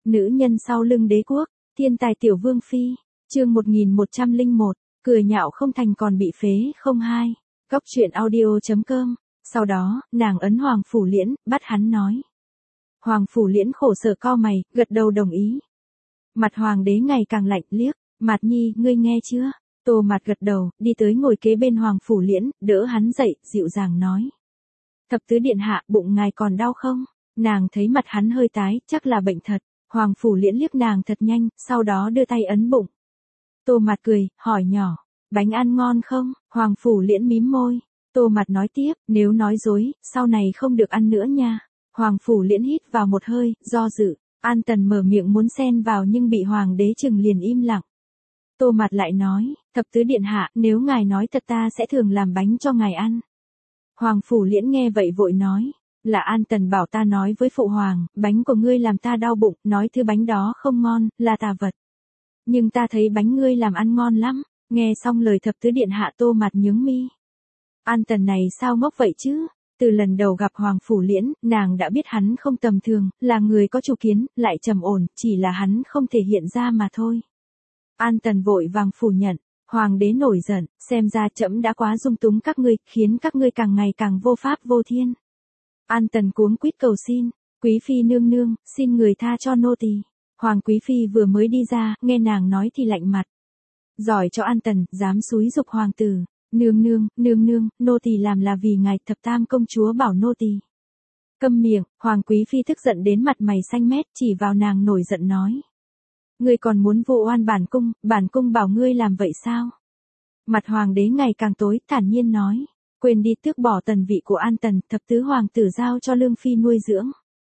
Nữ nhân sau lưng đế quốc, thiên tài tiểu vương phi, chương 1101, cười nhạo không thành còn bị phế không hai. Góc truyện audio.com. Sau đó, nàng ấn Hoàng Phủ Liễn, bắt hắn nói. Hoàng Phủ Liễn khổ sở cau mày, gật đầu đồng ý. Mặt hoàng đế ngày càng lạnh, liếc, Mạt Nhi, ngươi nghe chưa? Tô Mạt gật đầu, đi tới ngồi kế bên Hoàng Phủ Liễn, đỡ hắn dậy, dịu dàng nói. Thập tứ điện hạ, bụng ngài còn đau không? Nàng thấy mặt hắn hơi tái, chắc là bệnh thật. Hoàng Phủ Liễn liếc nàng thật nhanh, sau đó đưa tay ấn bụng. Tô Mạt cười, hỏi nhỏ, bánh ăn ngon không? Hoàng Phủ Liễn mím môi. Tô Mạt nói tiếp, nếu nói dối, sau này không được ăn nữa nha. Hoàng Phủ Liễn hít vào một hơi, do dự. An Tần mở miệng muốn xen vào nhưng bị hoàng đế chừng liền im lặng. Tô Mạt lại nói, thập tứ điện hạ, nếu ngài nói thật ta sẽ thường làm bánh cho ngài ăn. Hoàng Phủ Liễn nghe vậy vội nói, là An Tần bảo ta nói với phụ hoàng, bánh của ngươi làm ta đau bụng, nói thứ bánh đó không ngon, là tà vật. Nhưng ta thấy bánh ngươi làm ăn ngon lắm. Nghe xong lời thập tứ điện hạ, Tô Mạt nhướng mi. An Tần này sao ngốc vậy chứ? Từ lần đầu gặp Hoàng Phủ Liễn, nàng đã biết hắn không tầm thường, là người có chủ kiến, lại trầm ổn, chỉ là hắn không thể hiện ra mà thôi. An Tần vội vàng phủ nhận, hoàng đế nổi giận, xem ra trẫm đã quá dung túng các ngươi, khiến các ngươi càng ngày càng vô pháp vô thiên. An Tần cuống quýt cầu xin, quý phi nương nương, xin người tha cho nô tỳ. Hoàng quý phi vừa mới đi ra, nghe nàng nói thì lạnh mặt. Giỏi cho An Tần, dám xúi giục hoàng tử. Nương nương, nô tỳ làm là vì ngài, thập tam công chúa bảo nô tỳ. Câm miệng, Hoàng quý phi tức giận đến mặt mày xanh mét, chỉ vào nàng nổi giận nói. Ngươi còn muốn vu oan bản cung bảo ngươi làm vậy sao? Mặt hoàng đế ngày càng tối, thản nhiên nói. Quên đi tước bỏ tần vị của An Tần, thập tứ hoàng tử giao cho Lương phi nuôi dưỡng.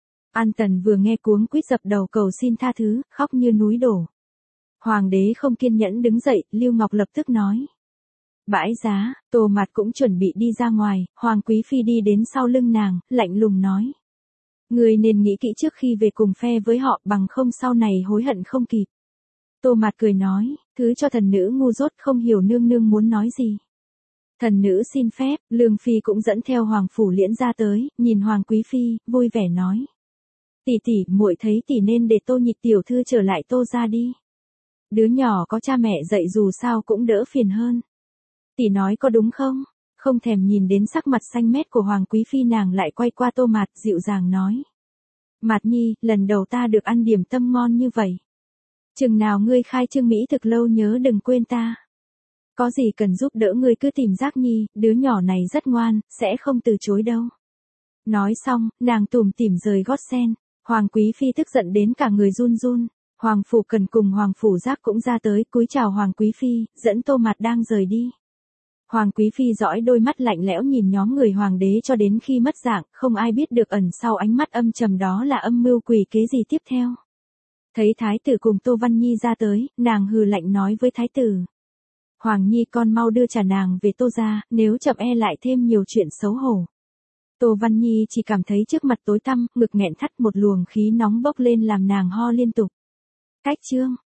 An Tần vừa nghe cuống quýt dập đầu cầu xin tha thứ, khóc như núi đổ. Hoàng đế không kiên nhẫn đứng dậy, Lưu Ngọc lập tức nói. Bãi giá, Tô Mạt cũng chuẩn bị đi ra ngoài, Hoàng quý phi đi đến sau lưng nàng, lạnh lùng nói. Người nên nghĩ kỹ trước khi về cùng phe với họ, bằng không sau này hối hận không kịp. Tô Mạt cười nói, thứ cho thần nữ ngu dốt, không hiểu nương nương muốn nói gì. Thần nữ xin phép, Lương phi cũng dẫn theo Hoàng Phủ Liễn ra tới, nhìn Hoàng quý phi, vui vẻ nói. Tỷ tỷ, muội thấy tỷ nên để Tô Nhị tiểu thư trở lại Tô gia đi. Đứa nhỏ có cha mẹ dạy dù sao cũng đỡ phiền hơn. Tỷ nói có đúng không? Không thèm nhìn đến sắc mặt xanh mét của Hoàng quý phi, nàng lại quay qua Tô Mạt, dịu dàng nói. Mạt Nhi, lần đầu ta được ăn điểm tâm ngon như vậy. Chừng nào ngươi khai trương mỹ thực lâu nhớ đừng quên ta. Có gì cần giúp đỡ ngươi cứ tìm Giác Nhi, đứa nhỏ này rất ngoan, sẽ không từ chối đâu. Nói xong, nàng tủm tỉm rời gót sen. Hoàng quý phi tức giận đến cả người run run. Hoàng Phủ Cần cùng Hoàng Phủ Giác cũng ra tới, cúi chào Hoàng quý phi, dẫn Tô Mạt đang rời đi. Hoàng quý phi dõi đôi mắt lạnh lẽo nhìn nhóm người hoàng đế cho đến khi mất dạng, không ai biết được ẩn sau ánh mắt âm trầm đó là âm mưu quỷ kế gì tiếp theo. Thấy thái tử cùng Tô Văn Nhi ra tới, nàng hừ lạnh nói với thái tử. Hoàng Nhi con mau đưa trả nàng về Tô gia, nếu chậm e lại thêm nhiều chuyện xấu hổ. Tô Văn Nhi chỉ cảm thấy trước mặt tối tăm, ngực nghẹn thắt, một luồng khí nóng bốc lên làm nàng ho liên tục. Cách chương.